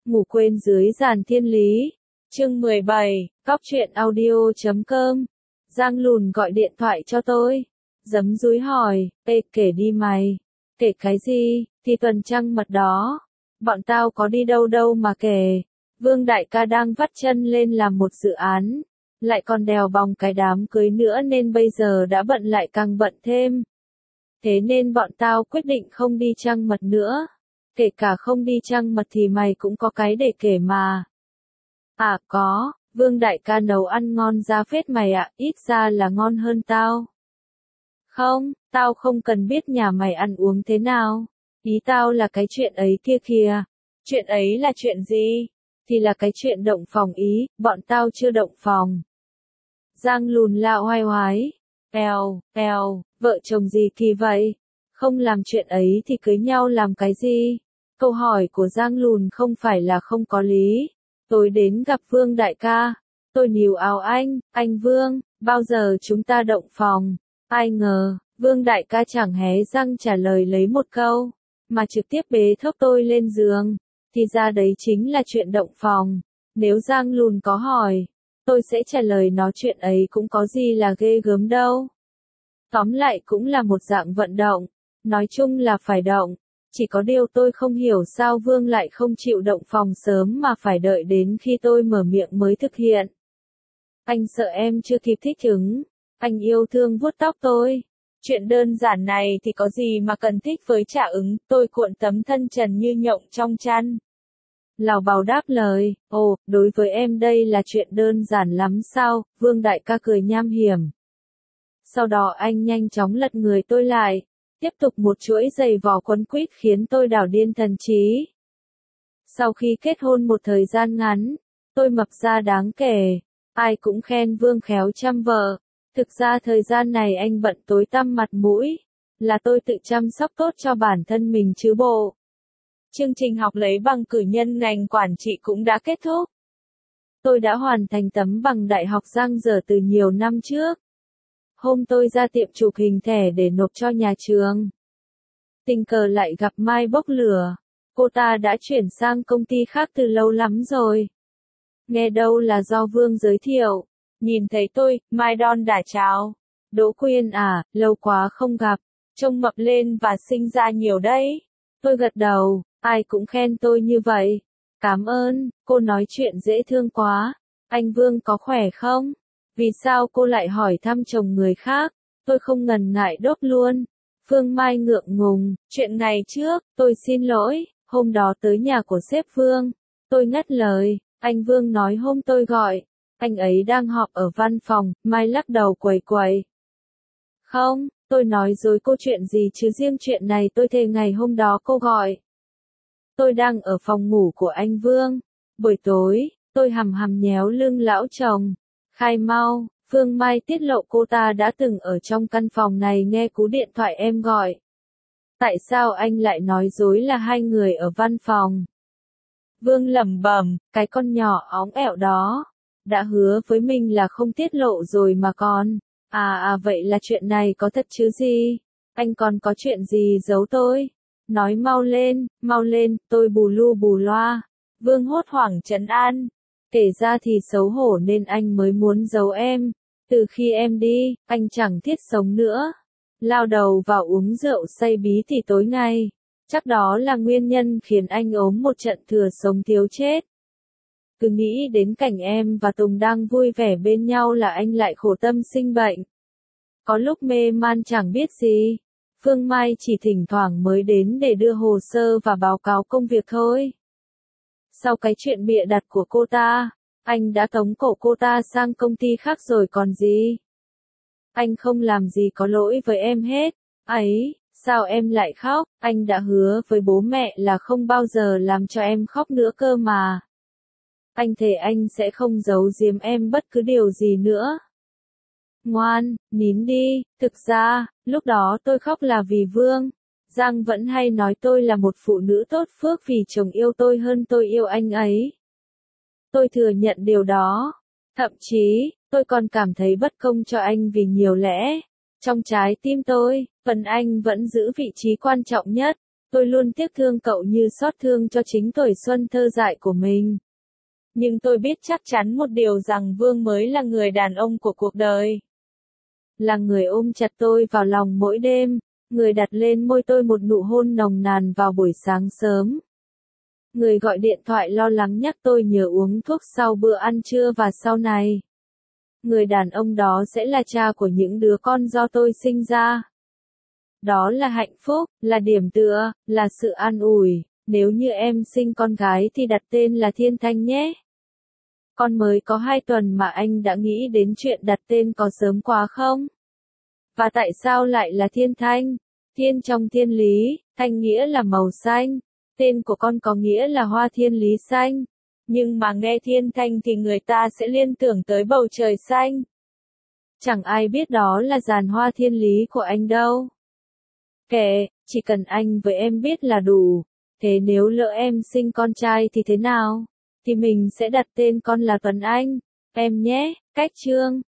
Ngủ quên dưới giàn thiên lý. Chương 17, Cóc truyện audio.com. Giang Lùn gọi điện thoại cho tôi. Giấm dúi hỏi, ê kể đi mày. Kể cái gì, thì tuần trăng mật đó. Bọn tao có đi đâu đâu mà kể. Vương đại ca đang vắt chân lên làm một dự án. Lại còn đèo bòng cái đám cưới nữa nên bây giờ đã bận lại càng bận thêm. Thế nên bọn tao quyết định không đi trăng mật nữa. Kể cả không đi trăng mật thì mày cũng có cái để kể mà. À có, Vương đại ca nấu ăn ngon ra phết mày ạ, ít ra là ngon hơn tao. Không, tao không cần biết nhà mày ăn uống thế nào. Ý tao là cái chuyện ấy kia kìa. Chuyện ấy là chuyện gì? Thì là cái chuyện động phòng ý, bọn tao chưa động phòng. Giang Lùn la oai oái. Vợ chồng gì kỳ vậy? Không làm chuyện ấy thì cưới nhau làm cái gì? Câu hỏi của Giang Lùn không phải là không có lý. Tôi đến gặp Vương đại ca. Tôi níu áo anh Vương, bao giờ chúng ta động phòng? Ai ngờ, Vương đại ca chẳng hé răng trả lời lấy một câu, mà trực tiếp bế thốc tôi lên giường. Thì ra đấy chính là chuyện động phòng. Nếu Giang Lùn có hỏi, tôi sẽ trả lời nó chuyện ấy cũng có gì là ghê gớm đâu. Tóm lại cũng là một dạng vận động. Nói chung là phải động. Chỉ có điều tôi không hiểu sao Vương lại không chịu động phòng sớm mà phải đợi đến khi tôi mở miệng mới thực hiện. Anh sợ em chưa kịp thích ứng. Anh yêu thương vuốt tóc tôi. Chuyện đơn giản này thì có gì mà cần thích với trả ứng, tôi cuộn tấm thân trần như nhộng trong chăn. Lào bào đáp lời, ồ, đối với em đây là chuyện đơn giản lắm sao, Vương đại ca cười nham hiểm. Sau đó anh nhanh chóng lật người tôi lại, tiếp tục một chuỗi giày vò quấn quýt khiến tôi đảo điên thần trí. Sau khi kết hôn một thời gian ngắn, tôi mập ra đáng kể, ai cũng khen Vương khéo chăm vợ. Thực ra thời gian này anh bận tối tăm mặt mũi, là tôi tự chăm sóc tốt cho bản thân mình chứ bộ. Chương trình học lấy bằng cử nhân ngành quản trị cũng đã kết thúc. Tôi đã hoàn thành tấm bằng đại học giang dở từ nhiều năm trước. Hôm tôi ra tiệm chụp hình thẻ để nộp cho nhà trường. Tình cờ lại gặp Mai bốc lửa. Cô ta đã chuyển sang công ty khác từ lâu lắm rồi. Nghe đâu là do Vương giới thiệu. Nhìn thấy tôi, Mai đon đả chào. Đỗ Quyên à, lâu quá không gặp. Trông mập lên và sinh ra nhiều đấy. Tôi gật đầu, ai cũng khen tôi như vậy. Cảm ơn, cô nói chuyện dễ thương quá. Anh Vương có khỏe không? Vì sao cô lại hỏi thăm chồng người khác? Tôi không ngần ngại đốt luôn. Phương Mai ngượng ngùng, chuyện ngày trước, tôi xin lỗi, hôm đó tới nhà của sếp Vương. Tôi ngắt lời, anh Vương nói hôm tôi gọi. Anh ấy đang họp ở văn phòng, Mai lắc đầu quẩy quẩy. Không, tôi nói dối cô chuyện gì chứ riêng chuyện này tôi thề ngày hôm đó cô gọi. Tôi đang ở phòng ngủ của anh Vương. Buổi tối, tôi hầm hầm nhéo lưng lão chồng. Khai mau, Phương Mai tiết lộ cô ta đã từng ở trong căn phòng này nghe cú điện thoại em gọi. Tại sao anh lại nói dối là hai người ở văn phòng? Vương lẩm bẩm, cái con nhỏ óng ẻo đó. Đã hứa với mình là không tiết lộ rồi mà còn. Vậy là chuyện này có thật chứ gì? Anh còn có chuyện gì giấu tôi? Nói mau lên, tôi bù lu bù loa. Vương hốt hoảng trấn an. Kể ra thì xấu hổ nên anh mới muốn giấu em. Từ khi em đi, anh chẳng thiết sống nữa. Lao đầu vào uống rượu say bí thì tối ngày. Chắc đó là nguyên nhân khiến anh ốm một trận thừa sống thiếu chết. Cứ nghĩ đến cảnh em và Tùng đang vui vẻ bên nhau là anh lại khổ tâm sinh bệnh. Có lúc mê man chẳng biết gì. Phương Mai chỉ thỉnh thoảng mới đến để đưa hồ sơ và báo cáo công việc thôi. Sau cái chuyện bịa đặt của cô ta, anh đã tống cổ cô ta sang công ty khác rồi còn gì. Anh không làm gì có lỗi với em hết. Ấy, sao em lại khóc? Anh đã hứa với bố mẹ là không bao giờ làm cho em khóc nữa cơ mà. Anh thề anh sẽ không giấu giếm em bất cứ điều gì nữa. Ngoan, nín đi, thực ra, lúc đó tôi khóc là vì Vương. Giang vẫn hay nói tôi là một phụ nữ tốt phước vì chồng yêu tôi hơn tôi yêu anh ấy. Tôi thừa nhận điều đó. Thậm chí, tôi còn cảm thấy bất công cho anh vì nhiều lẽ. Trong trái tim tôi, phần anh vẫn giữ vị trí quan trọng nhất. Tôi luôn tiếc thương cậu như xót thương cho chính tuổi xuân thơ dại của mình. Nhưng tôi biết chắc chắn một điều rằng Vương mới là người đàn ông của cuộc đời. Là người ôm chặt tôi vào lòng mỗi đêm, người đặt lên môi tôi một nụ hôn nồng nàn vào buổi sáng sớm. Người gọi điện thoại lo lắng nhắc tôi nhớ uống thuốc sau bữa ăn trưa và sau này. Người đàn ông đó sẽ là cha của những đứa con do tôi sinh ra. Đó là hạnh phúc, là điểm tựa, là sự an ủi. Nếu như em sinh con gái thì đặt tên là Thiên Thanh nhé. Con mới có 2 tuần mà anh đã nghĩ đến chuyện đặt tên có sớm quá không? Và tại sao lại là Thiên Thanh? Thiên trong thiên lý, thanh nghĩa là màu xanh. Tên của con có nghĩa là hoa thiên lý xanh. Nhưng mà nghe Thiên Thanh thì người ta sẽ liên tưởng tới bầu trời xanh. Chẳng ai biết đó là giàn hoa thiên lý của anh đâu. Kệ, chỉ cần anh với em biết là đủ. Thế nếu lỡ em sinh con trai thì thế nào? Thì mình sẽ đặt tên con là Tuấn Anh. Em nhé, cách chương.